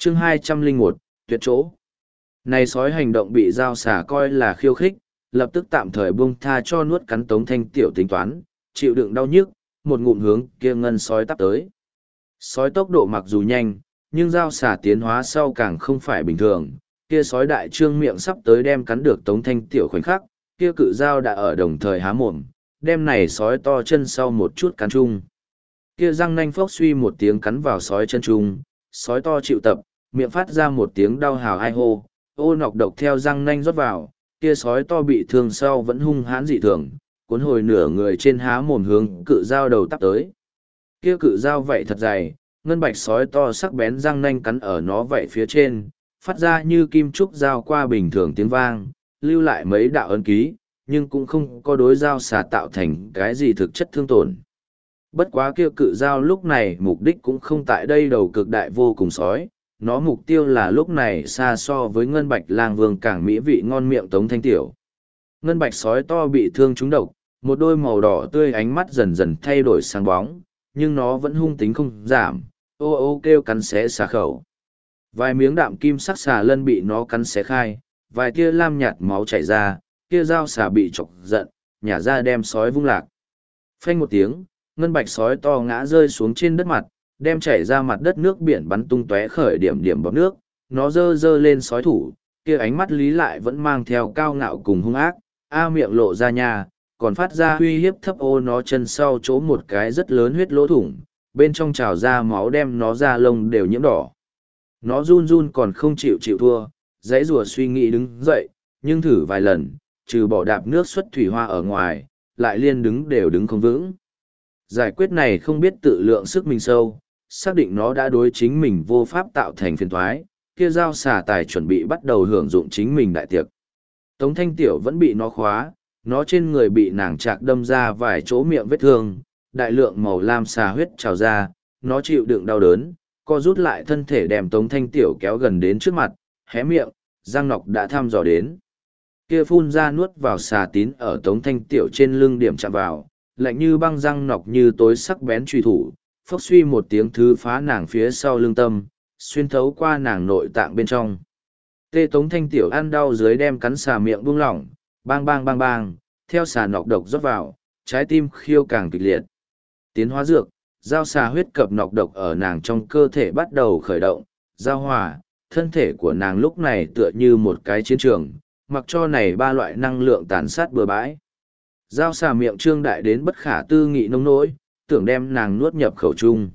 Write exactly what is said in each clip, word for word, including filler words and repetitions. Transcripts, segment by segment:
chương hai trăm lẻ một, tuyệt chỗ. Này sói hành động bị dao xả coi là khiêu khích, lập tức tạm thời buông tha cho nuốt cắn Tống Thanh Tiểu tính toán, chịu đựng đau nhức, một ngụm hướng kia ngân sói tắp tới. Sói tốc độ mặc dù nhanh, nhưng dao xả tiến hóa sau càng không phải bình thường, kia sói đại trương miệng sắp tới đem cắn được Tống Thanh Tiểu khoảnh khắc, kia cự dao đã ở đồng thời há mồm, đem này sói to chân sau một chút cắn chung. Kia răng nanh phốc suy một tiếng cắn vào sói chân trung, sói to chịu tập, miệng phát ra một tiếng đau hào ai hô, ô nọc độc theo răng nanh rót vào, kia sói to bị thương sau vẫn hung hãn dị thường, cuốn hồi nửa người trên há mồm hướng cự dao đầu tắp tới. Kia cự dao vậy thật dày, ngân bạch sói to sắc bén răng nanh cắn ở nó vậy phía trên, phát ra như kim trúc dao qua bình thường tiếng vang, lưu lại mấy đạo ấn ký, nhưng cũng không có đối dao xà tạo thành cái gì thực chất thương tổn. Bất quá kia cự dao lúc này mục đích cũng không tại đây đầu cực đại vô cùng sói, nó mục tiêu là lúc này xa so với ngân bạch lang vương càng mỹ vị ngon miệng Tống Thanh Tiểu. Ngân bạch sói to bị thương trúng độc, một đôi màu đỏ tươi ánh mắt dần dần thay đổi sáng bóng, nhưng nó vẫn hung tính không giảm, ô ô kêu cắn xé xà khẩu. Vài miếng đạm kim sắc xà lân bị nó cắn xé khai, vài tia lam nhạt máu chảy ra, kia dao xà bị chọc giận, nhả ra đem sói vung lạc. Phanh một tiếng, ngân bạch sói to ngã rơi xuống trên đất mặt, đem chảy ra mặt đất nước biển bắn tung tóe khởi điểm điểm bọt nước, nó dơ dơ lên sói thủ, kia ánh mắt lý lại vẫn mang theo cao ngạo cùng hung ác, a miệng lộ ra nha, còn phát ra uy hiếp thấp ô nó chân sau chỗ một cái rất lớn huyết lỗ thủng, bên trong trào ra máu đem nó ra lông đều nhiễm đỏ. Nó run run còn không chịu chịu thua, dãy rùa suy nghĩ đứng dậy, nhưng thử vài lần, trừ bỏ đạp nước xuất thủy hoa ở ngoài, lại liên đứng đều đứng không vững. Giải quyết này không biết tự lượng sức mình sâu, xác định nó đã đối chính mình vô pháp tạo thành phiền thoái, kia dao xà tài chuẩn bị bắt đầu hưởng dụng chính mình đại tiệc. Tống Thanh Tiểu vẫn bị nó khóa, nó trên người bị nàng chạc đâm ra vài chỗ miệng vết thương, đại lượng màu lam xà huyết trào ra, nó chịu đựng đau đớn, co rút lại thân thể đem Tống Thanh Tiểu kéo gần đến trước mặt, hé miệng, răng nọc đã thăm dò đến. Kia phun ra nuốt vào xà tín ở Tống Thanh Tiểu trên lưng điểm chạm vào, lạnh như băng răng nọc như tối sắc bén truy thủ, phốc suy một tiếng thứ phá nàng phía sau lưng tâm, xuyên thấu qua nàng nội tạng bên trong. Tê Tống Thanh Tiểu ăn đau dưới đem cắn xà miệng buông lỏng, bang bang bang bang, theo xà nọc độc rót vào, trái tim khiêu càng kịch liệt. Tiến hóa dược, giao xà huyết cập nọc độc ở nàng trong cơ thể bắt đầu khởi động, giao hòa, thân thể của nàng lúc này tựa như một cái chiến trường, mặc cho này ba loại năng lượng tàn sát bừa bãi. Giao xà miệng trương đại đến bất khả tư nghị nông nỗi, tưởng đem nàng nuốt nhập khẩu trung.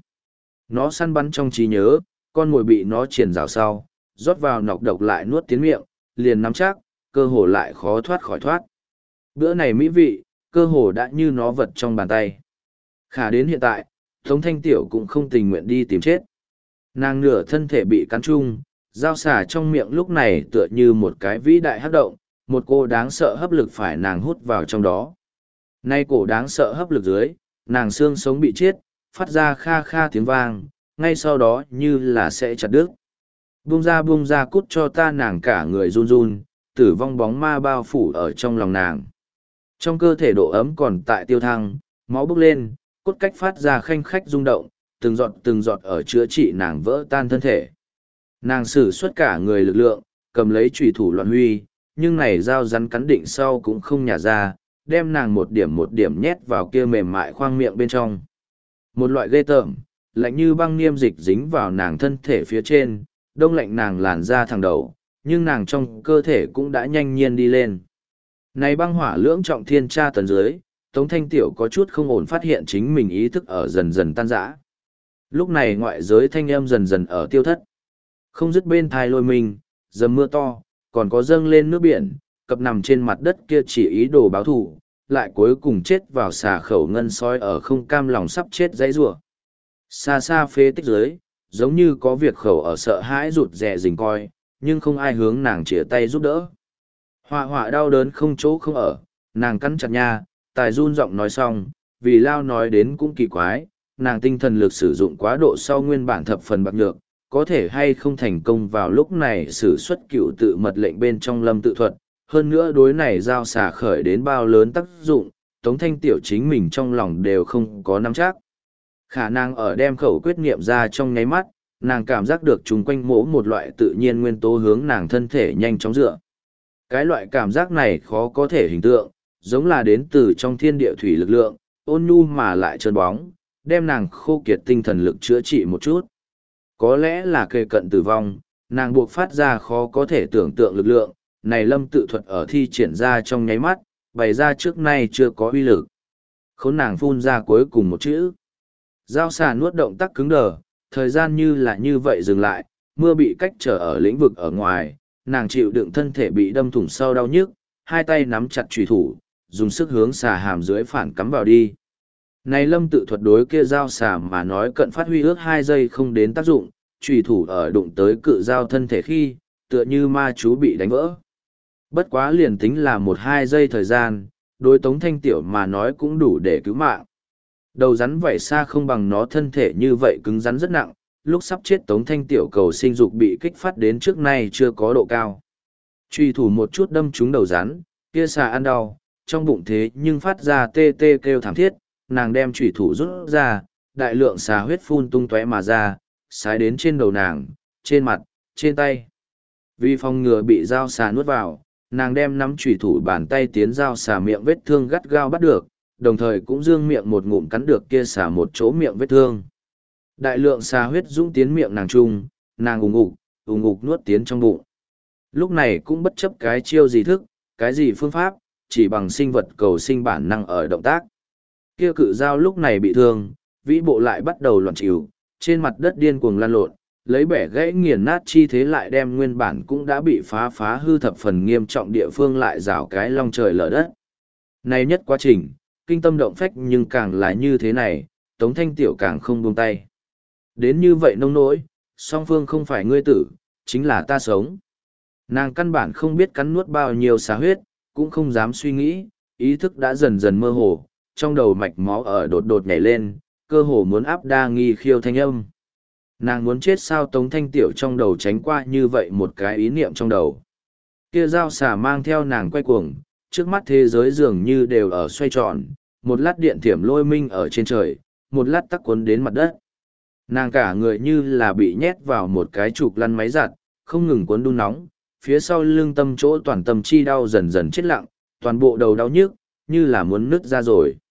Nó săn bắn trong trí nhớ, con mồi bị nó triển rào sau, rót vào nọc độc lại nuốt tiến miệng, liền nắm chắc, cơ hồ lại khó thoát khỏi thoát. Bữa này mỹ vị, cơ hồ đã như nó vật trong bàn tay. Khả đến hiện tại, Tống Thanh Tiểu cũng không tình nguyện đi tìm chết. Nàng nửa thân thể bị cắn chung, dao xả trong miệng lúc này tựa như một cái vĩ đại hấp động, một cô đáng sợ hấp lực phải nàng hút vào trong đó. Nay cổ đáng sợ hấp lực dưới, nàng xương sống bị chết, phát ra kha kha tiếng vang, ngay sau đó như là sẽ chặt đứt. Buông ra buông ra cút cho ta, nàng cả người run run, tử vong bóng ma bao phủ ở trong lòng nàng. Trong cơ thể độ ấm còn tại tiêu thăng, máu bốc lên, cốt cách phát ra khanh khách rung động, từng giọt từng giọt ở chữa trị nàng vỡ tan thân thể. Nàng sử xuất cả người lực lượng, cầm lấy chùy thủ loạn huy, nhưng này dao rắn cắn định sau cũng không nhả ra, đem nàng một điểm một điểm nhét vào kia mềm mại khoang miệng bên trong. Một loại ghê tởm, lạnh như băng niêm dịch dính vào nàng thân thể phía trên, đông lạnh nàng làn ra thẳng đầu, nhưng nàng trong cơ thể cũng đã nhanh nhiên đi lên. Này băng hỏa lưỡng trọng thiên tra tấn dưới, Tống Thanh Tiểu có chút không ổn phát hiện chính mình ý thức ở dần dần tan rã. Lúc này ngoại giới thanh âm dần dần ở tiêu thất. Không dứt bên thai lôi mình, dầm mưa to, còn có dâng lên nước biển, cập nằm trên mặt đất kia chỉ ý đồ báo thù, lại cuối cùng chết vào xà khẩu ngân sói ở không cam lòng sắp chết dãy rủa. Xa xa phế tích dưới, giống như có việc khẩu ở sợ hãi rụt rè rình coi, nhưng không ai hướng nàng chĩa tay giúp đỡ. Họa họa đau đớn không chỗ không ở, nàng cắn chặt nha, tài run giọng nói xong, vì lao nói đến cũng kỳ quái, nàng tinh thần lực sử dụng quá độ sau nguyên bản thập phần bạc nhược, có thể hay không thành công vào lúc này sử xuất cựu tự mật lệnh bên trong lâm tự thuật, hơn nữa đối này giao xả khởi đến bao lớn tác dụng, Tống Thanh Tiểu chính mình trong lòng đều không có nắm chắc. Khả năng ở đem khẩu quyết niệm ra trong nháy mắt, nàng cảm giác được chung quanh mỗi một loại tự nhiên nguyên tố hướng nàng thân thể nhanh chóng dựa. Cái loại cảm giác này khó có thể hình tượng, giống là đến từ trong thiên địa thủy lực lượng, ôn nhu mà lại trơn bóng, đem nàng khô kiệt tinh thần lực chữa trị một chút. Có lẽ là kề cận tử vong, nàng buộc phát ra khó có thể tưởng tượng lực lượng, này lâm tự thuật ở thi triển ra trong nháy mắt, bày ra trước nay chưa có uy lực. Khốn nàng phun ra cuối cùng một chữ. Giao xà nuốt động tác cứng đờ, thời gian như là như vậy dừng lại, mưa bị cách trở ở lĩnh vực ở ngoài, nàng chịu đựng thân thể bị đâm thủng sâu đau nhức, hai tay nắm chặt chùy thủ, dùng sức hướng xà hàm dưới phản cắm vào đi. Này lâm tự thuật đối kia dao xà mà nói cận phát huy ước hai giây không đến tác dụng, chùy thủ ở đụng tới cự dao thân thể khi, tựa như ma chú bị đánh vỡ. Bất quá liền tính là một hai giây thời gian, đối Tống Thanh Tiểu mà nói cũng đủ để cứu mạng. Đầu rắn vảy xa không bằng nó thân thể như vậy cứng rắn rất nặng, lúc sắp chết Tống Thanh Tiểu cầu sinh dục bị kích phát đến trước nay chưa có độ cao. Truy thủ một chút đâm trúng đầu rắn, kia xà ăn đau, trong bụng thế nhưng phát ra tê tê kêu thảm thiết, nàng đem truy thủ rút ra, đại lượng xà huyết phun tung tóe mà ra, sái đến trên đầu nàng, trên mặt, trên tay. Vì phòng ngừa bị dao xà nuốt vào, nàng đem nắm chủy thủ bàn tay tiến dao xà miệng vết thương gắt gao bắt được, đồng thời cũng dương miệng một ngụm cắn được kia xà một chỗ miệng vết thương. Đại lượng xà huyết dũng tiến miệng nàng trung, nàng ùng ục, ùng ục nuốt tiến trong bụng. Lúc này cũng bất chấp cái chiêu gì thức, cái gì phương pháp, chỉ bằng sinh vật cầu sinh bản năng ở động tác. Kia cự dao lúc này bị thương, vĩ bộ lại bắt đầu loạn chịu, trên mặt đất điên cuồng lăn lộn, lấy bẻ gãy nghiền nát chi thế lại đem nguyên bản cũng đã bị phá phá hư thập phần nghiêm trọng địa phương lại rào cái long trời lở đất. Này nhất quá trình, kinh tâm động phách nhưng càng là như thế này, Tống Thanh Tiểu càng không buông tay. Đến như vậy nông nỗi, song phương không phải ngươi tử, chính là ta sống. Nàng căn bản không biết cắn nuốt bao nhiêu xá huyết, cũng không dám suy nghĩ, ý thức đã dần dần mơ hồ, trong đầu mạch máu ở đột đột nhảy lên, cơ hồ muốn áp đa nghi khiêu thanh âm. Nàng muốn chết sao Tống Thanh Tiểu trong đầu tránh qua như vậy một cái ý niệm trong đầu. Kia dao xà mang theo nàng quay cuồng, trước mắt thế giới dường như đều ở xoay tròn, một lát điện thiểm lôi minh ở trên trời, một lát tắc cuốn đến mặt đất. Nàng cả người như là bị nhét vào một cái trục lăn máy giặt, không ngừng cuốn đun nóng, phía sau lưng tâm chỗ toàn tâm chi đau dần dần chết lặng, toàn bộ đầu đau nhức, như là muốn nứt ra rồi.